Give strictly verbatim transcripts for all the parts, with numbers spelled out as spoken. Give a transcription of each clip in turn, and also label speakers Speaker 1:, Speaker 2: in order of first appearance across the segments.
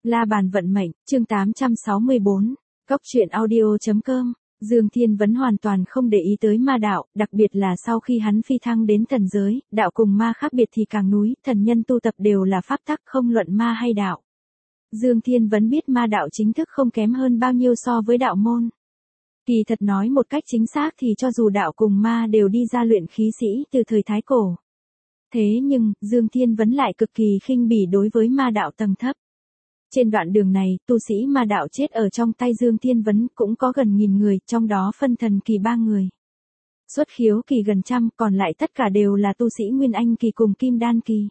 Speaker 1: La bàn vận mệnh, chương tám trăm sáu mươi bốn, Cốc truyện audio.com. Dương Thiên Vấn hoàn toàn không để ý tới ma đạo, đặc biệt là sau khi hắn phi thăng đến thần giới, đạo cùng ma khác biệt thì càng núi, thần nhân tu tập đều là pháp tắc không luận ma hay đạo. Dương Thiên Vấn biết ma đạo chính thức không kém hơn bao nhiêu so với đạo môn. Kỳ thật nói một cách chính xác thì cho dù đạo cùng ma đều đi ra luyện khí sĩ từ thời Thái Cổ. Thế nhưng, Dương Thiên Vấn lại cực kỳ khinh bỉ đối với ma đạo tầng thấp. Trên đoạn đường này, tu sĩ ma đạo chết ở trong tay Dương Thiên Vấn cũng có gần nghìn người, trong đó phân thần kỳ ba người. Xuất khiếu kỳ gần trăm, còn lại tất cả đều là tu sĩ Nguyên Anh kỳ cùng Kim Đan kỳ.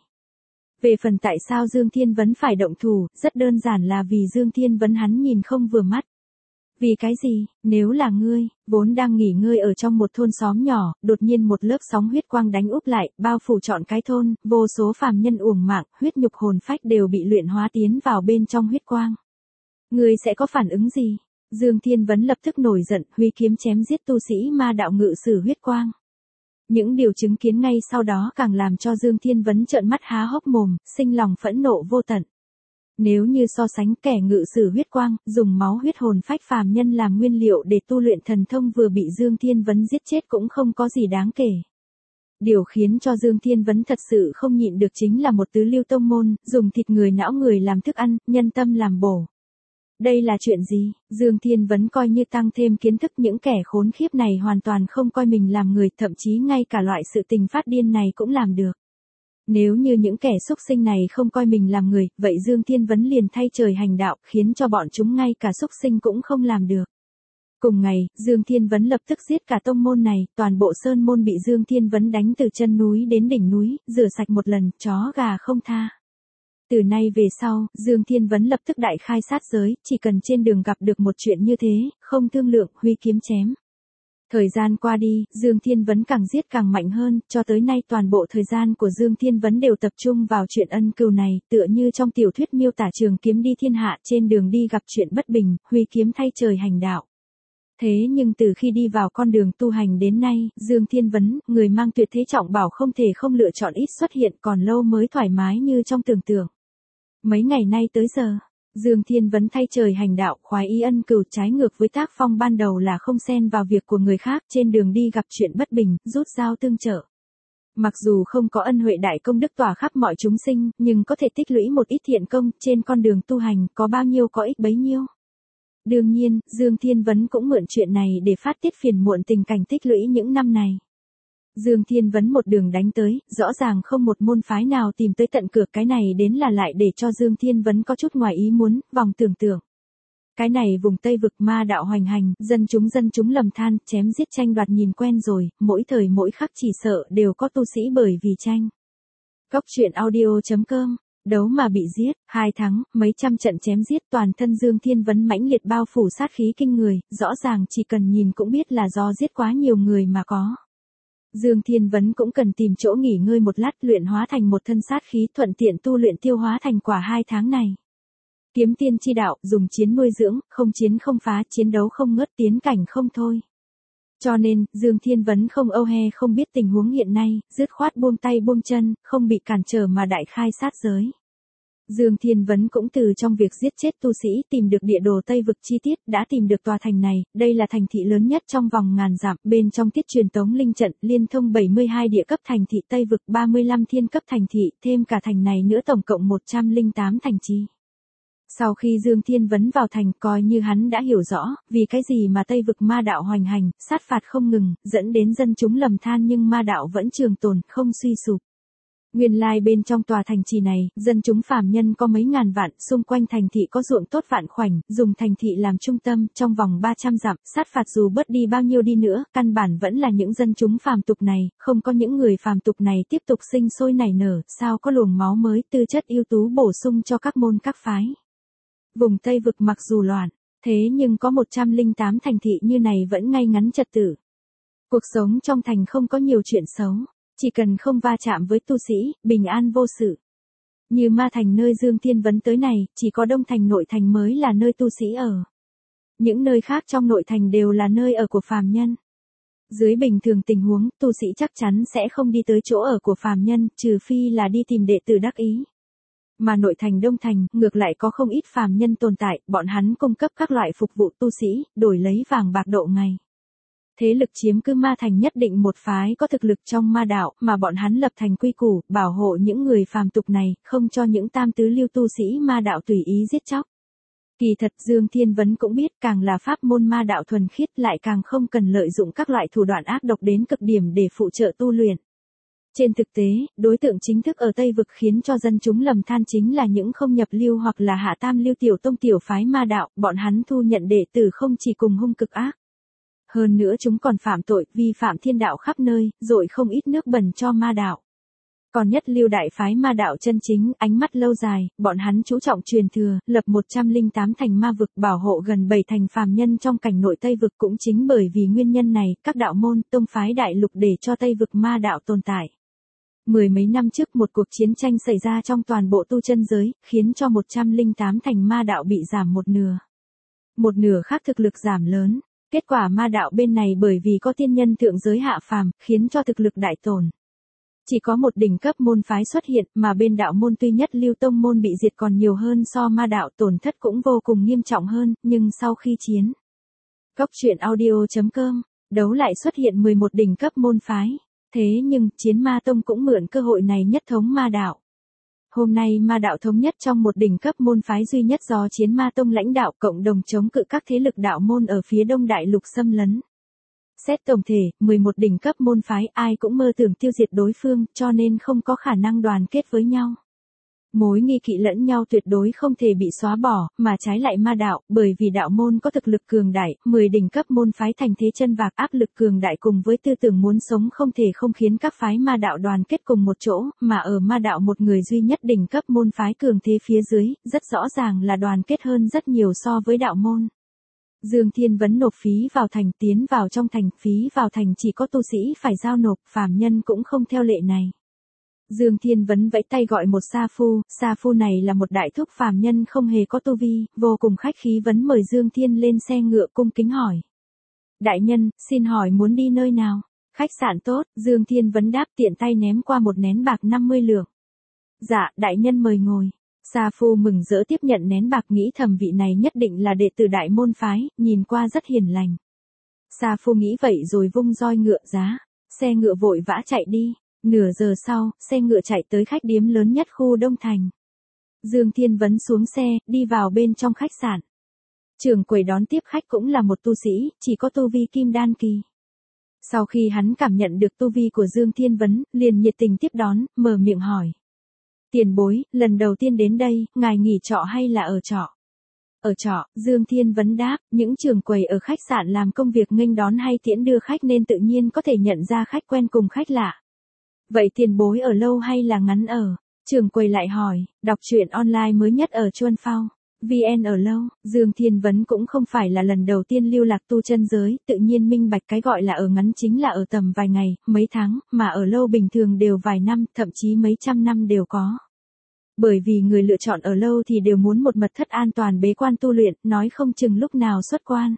Speaker 1: Về phần tại sao Dương Thiên Vấn phải động thủ, rất đơn giản là vì Dương Thiên Vấn hắn nhìn không vừa mắt. Vì cái gì, nếu là ngươi, vốn đang nghỉ ngơi ở trong một thôn xóm nhỏ, đột nhiên một lớp sóng huyết quang đánh úp lại, bao phủ trọn cái thôn, vô số phàm nhân uổng mạng, huyết nhục hồn phách đều bị luyện hóa tiến vào bên trong huyết quang. Ngươi sẽ có phản ứng gì? Dương Thiên Vấn lập tức nổi giận, huy kiếm chém giết tu sĩ ma đạo ngự sử huyết quang. Những điều chứng kiến ngay sau đó càng làm cho Dương Thiên Vấn trợn mắt há hốc mồm, sinh lòng phẫn nộ vô tận. Nếu như so sánh kẻ ngự sử huyết quang, dùng máu huyết hồn phách phàm nhân làm nguyên liệu để tu luyện thần thông vừa bị Dương Thiên Vấn giết chết cũng không có gì đáng kể. Điều khiến cho Dương Thiên Vấn thật sự không nhịn được chính là một tứ lưu tông môn, dùng thịt người não người làm thức ăn, nhân tâm làm bổ. Đây là chuyện gì? Dương Thiên Vấn coi như tăng thêm kiến thức, những kẻ khốn khiếp này hoàn toàn không coi mình làm người, thậm chí ngay cả loại sự tình phát điên này cũng làm được. Nếu như những kẻ xúc sinh này không coi mình làm người, vậy Dương Thiên Vấn liền thay trời hành đạo, khiến cho bọn chúng ngay cả xúc sinh cũng không làm được. Cùng ngày, Dương Thiên Vấn lập tức giết cả tông môn này, toàn bộ sơn môn bị Dương Thiên Vấn đánh từ chân núi đến đỉnh núi, rửa sạch một lần, chó gà không tha. Từ nay về sau, Dương Thiên Vấn lập tức đại khai sát giới, chỉ cần trên đường gặp được một chuyện như thế, không thương lượng, huy kiếm chém. Thời gian qua đi, Dương Thiên Vấn càng giết càng mạnh hơn, cho tới nay toàn bộ thời gian của Dương Thiên Vấn đều tập trung vào chuyện ân cừu này, tựa như trong tiểu thuyết miêu tả trường kiếm đi thiên hạ, trên đường đi gặp chuyện bất bình, huy kiếm thay trời hành đạo. Thế nhưng từ khi đi vào con đường tu hành đến nay, Dương Thiên Vấn, người mang tuyệt thế trọng bảo không thể không lựa chọn ít xuất hiện, còn lâu mới thoải mái như trong tưởng tượng. Mấy ngày nay tới giờ, Dương Thiên Vấn thay trời hành đạo, khoái ý ân cừu, trái ngược với tác phong ban đầu là không xen vào việc của người khác, trên đường đi gặp chuyện bất bình, rút dao tương trợ. Mặc dù không có ân huệ đại công đức tỏa khắp mọi chúng sinh, nhưng có thể tích lũy một ít thiện công, trên con đường tu hành, có bao nhiêu có ích bấy nhiêu. Đương nhiên, Dương Thiên Vấn cũng mượn chuyện này để phát tiết phiền muộn tình cảnh tích lũy những năm này. Dương Thiên Vấn một đường đánh tới, rõ ràng không một môn phái nào tìm tới tận cửa, cái này đến là lại để cho Dương Thiên Vấn có chút ngoài ý muốn, vòng tưởng tượng. Cái này vùng Tây vực ma đạo hoành hành, dân chúng dân chúng lầm than, chém giết tranh đoạt nhìn quen rồi, mỗi thời mỗi khắc chỉ sợ đều có tu sĩ bởi vì tranh. Cốc truyện audio.com. Đấu mà bị giết, hai tháng, mấy trăm trận chém giết, toàn thân Dương Thiên Vấn mãnh liệt bao phủ sát khí kinh người, rõ ràng chỉ cần nhìn cũng biết là do giết quá nhiều người mà có. Dương Thiên Vấn cũng cần tìm chỗ nghỉ ngơi một lát, luyện hóa thành một thân sát khí, thuận tiện tu luyện tiêu hóa thành quả hai tháng này. Kiếm tiên chi đạo, dùng chiến nuôi dưỡng, không chiến không phá, chiến đấu không ngớt, tiến cảnh không thôi. Cho nên, Dương Thiên Vấn không âu he không biết tình huống hiện nay, dứt khoát buông tay buông chân, không bị cản trở mà đại khai sát giới. Dương Thiên Vấn cũng từ trong việc giết chết tu sĩ tìm được địa đồ Tây vực chi tiết, đã tìm được tòa thành này, đây là thành thị lớn nhất trong vòng ngàn dặm, bên trong tiết truyền tống linh trận, liên thông bảy mươi hai địa cấp thành thị Tây vực, ba mươi lăm thiên cấp thành thị, thêm cả thành này nữa tổng cộng một trăm lẻ tám thành trì. Sau khi Dương Thiên Vấn vào thành, coi như hắn đã hiểu rõ, vì cái gì mà Tây vực ma đạo hoành hành, sát phạt không ngừng, dẫn đến dân chúng lầm than nhưng ma đạo vẫn trường tồn, không suy sụp. Nguyên lai bên trong tòa thành trì này, dân chúng phàm nhân có mấy ngàn vạn, xung quanh thành thị có ruộng tốt vạn khoảnh, dùng thành thị làm trung tâm, trong vòng ba trăm dặm, sát phạt dù bớt đi bao nhiêu đi nữa, căn bản vẫn là những dân chúng phàm tục này, không có những người phàm tục này tiếp tục sinh sôi nảy nở, sao có luồng máu mới, tư chất ưu tú bổ sung cho các môn các phái. Vùng Tây vực mặc dù loạn, thế nhưng có một trăm lẻ tám thành thị như này vẫn ngay ngắn trật tự. Cuộc sống trong thành không có nhiều chuyện xấu. Chỉ cần không va chạm với tu sĩ, bình an vô sự. Như ma thành nơi Dương Thiên Vấn tới này, chỉ có đông thành nội thành mới là nơi tu sĩ ở. Những nơi khác trong nội thành đều là nơi ở của phàm nhân. Dưới bình thường tình huống, tu sĩ chắc chắn sẽ không đi tới chỗ ở của phàm nhân, trừ phi là đi tìm đệ tử đắc ý. Mà nội thành Đông Thành, ngược lại có không ít phàm nhân tồn tại, bọn hắn cung cấp các loại phục vụ tu sĩ, đổi lấy vàng bạc độ ngày. Thế lực chiếm cứ ma thành nhất định một phái có thực lực trong ma đạo, mà bọn hắn lập thành quy củ, bảo hộ những người phàm tục này, không cho những tam tứ lưu tu sĩ ma đạo tùy ý giết chóc. Kỳ thật Dương Thiên Vấn cũng biết, càng là pháp môn ma đạo thuần khiết lại càng không cần lợi dụng các loại thủ đoạn ác độc đến cực điểm để phụ trợ tu luyện. Trên thực tế, đối tượng chính thức ở Tây Vực khiến cho dân chúng lầm than chính là những không nhập lưu hoặc là hạ tam lưu tiểu tông tiểu phái ma đạo, bọn hắn thu nhận đệ tử không chỉ cùng hung cực ác. Hơn nữa chúng còn phạm tội, vi phạm thiên đạo khắp nơi, dội không ít nước bẩn cho ma đạo. Còn nhất lưu đại phái ma đạo chân chính, ánh mắt lâu dài, bọn hắn chú trọng truyền thừa, lập một trăm lẻ tám thành ma vực, bảo hộ gần bảy thành phàm nhân trong cảnh nội Tây Vực. Cũng chính bởi vì nguyên nhân này, các đạo môn, tông phái đại lục để cho Tây Vực ma đạo tồn tại. Mười mấy năm trước một cuộc chiến tranh xảy ra trong toàn bộ tu chân giới, khiến cho một trăm lẻ tám thành ma đạo bị giảm một nửa. Một nửa khác thực lực giảm lớn. Kết quả ma đạo bên này bởi vì có tiên nhân thượng giới hạ phàm, khiến cho thực lực đại tổn. Chỉ có một đỉnh cấp môn phái xuất hiện, mà bên đạo môn tuy nhất lưu tông môn bị diệt còn nhiều hơn so ma đạo, tổn thất cũng vô cùng nghiêm trọng hơn, nhưng sau khi chiến. Cốc truyện audio chấm com, đấu lại xuất hiện mười một đỉnh cấp môn phái. Thế nhưng, chiến ma tông cũng mượn cơ hội này nhất thống ma đạo. Hôm nay ma đạo thống nhất trong một đỉnh cấp môn phái duy nhất do chiến ma tông lãnh đạo, cộng đồng chống cự các thế lực đạo môn ở phía đông đại lục xâm lấn. Xét tổng thể, mười một đỉnh cấp môn phái ai cũng mơ tưởng tiêu diệt đối phương, cho nên không có khả năng đoàn kết với nhau. Mối nghi kỵ lẫn nhau tuyệt đối không thể bị xóa bỏ, mà trái lại ma đạo, bởi vì đạo môn có thực lực cường đại, mười đỉnh cấp môn phái thành thế chân vạc, áp lực cường đại cùng với tư tưởng muốn sống không thể không khiến các phái ma đạo đoàn kết cùng một chỗ, mà ở ma đạo một người duy nhất đỉnh cấp môn phái cường thế phía dưới, rất rõ ràng là đoàn kết hơn rất nhiều so với đạo môn. Dương Thiên Vấn nộp phí vào thành, tiến vào trong thành, phí vào thành chỉ có tu sĩ phải giao nộp, phàm nhân cũng không theo lệ này. Dương Thiên Vấn vẫy tay gọi một sa phu, sa phu này là một đại thúc phàm nhân không hề có tu vi, vô cùng khách khí vấn mời Dương Thiên lên xe ngựa cung kính hỏi. Đại nhân, xin hỏi muốn đi nơi nào? Khách sạn tốt, Dương Thiên Vấn đáp tiện tay ném qua một nén bạc năm mươi lượng. Dạ, đại nhân mời ngồi. Sa phu mừng rỡ tiếp nhận nén bạc, nghĩ thầm vị này nhất định là đệ tử đại môn phái, nhìn qua rất hiền lành. Sa phu nghĩ vậy rồi vung roi ngựa giá, xe ngựa vội vã chạy đi. Nửa giờ sau, xe ngựa chạy tới khách điếm lớn nhất khu Đông Thành. Dương Thiên Vấn xuống xe, đi vào bên trong khách sạn. Trưởng quầy đón tiếp khách cũng là một tu sĩ, chỉ có tu vi kim đan kỳ. Sau khi hắn cảm nhận được tu vi của Dương Thiên Vấn, liền nhiệt tình tiếp đón, mở miệng hỏi. Tiền bối, lần đầu tiên đến đây, ngài nghỉ trọ hay là ở trọ? Ở trọ, Dương Thiên Vấn đáp, những trưởng quầy ở khách sạn làm công việc nghênh đón hay tiễn đưa khách nên tự nhiên có thể nhận ra khách quen cùng khách lạ. Vậy tiền bối ở lâu hay là ngắn ở? Trưởng quầy lại hỏi, đọc truyện online mới nhất ở Chuan Phao, vê en ở lâu, Dương Thiên Vấn cũng không phải là lần đầu tiên lưu lạc tu chân giới, tự nhiên minh bạch cái gọi là ở ngắn chính là ở tầm vài ngày, mấy tháng, mà ở lâu bình thường đều vài năm, thậm chí mấy trăm năm đều có. Bởi vì người lựa chọn ở lâu thì đều muốn một mật thất an toàn bế quan tu luyện, nói không chừng lúc nào xuất quan.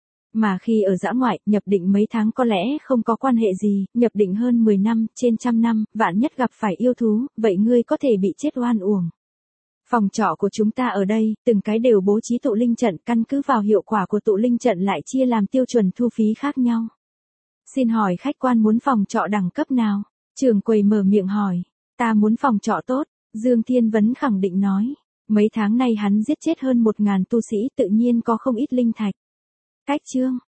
Speaker 1: Mà khi ở dã ngoại, nhập định mấy tháng có lẽ không có quan hệ gì, nhập định hơn mười năm, trên trăm năm, vạn nhất gặp phải yêu thú, vậy ngươi có thể bị chết oan uổng. Phòng trọ của chúng ta ở đây, từng cái đều bố trí tụ linh trận, căn cứ vào hiệu quả của tụ linh trận lại chia làm tiêu chuẩn thu phí khác nhau. Xin hỏi khách quan muốn phòng trọ đẳng cấp nào? Trưởng quầy mở miệng hỏi, ta muốn phòng trọ tốt, Dương Thiên Vấn khẳng định nói. Mấy tháng nay hắn giết chết hơn một ngàn tu sĩ, tự nhiên có không ít linh thạch. Cách chương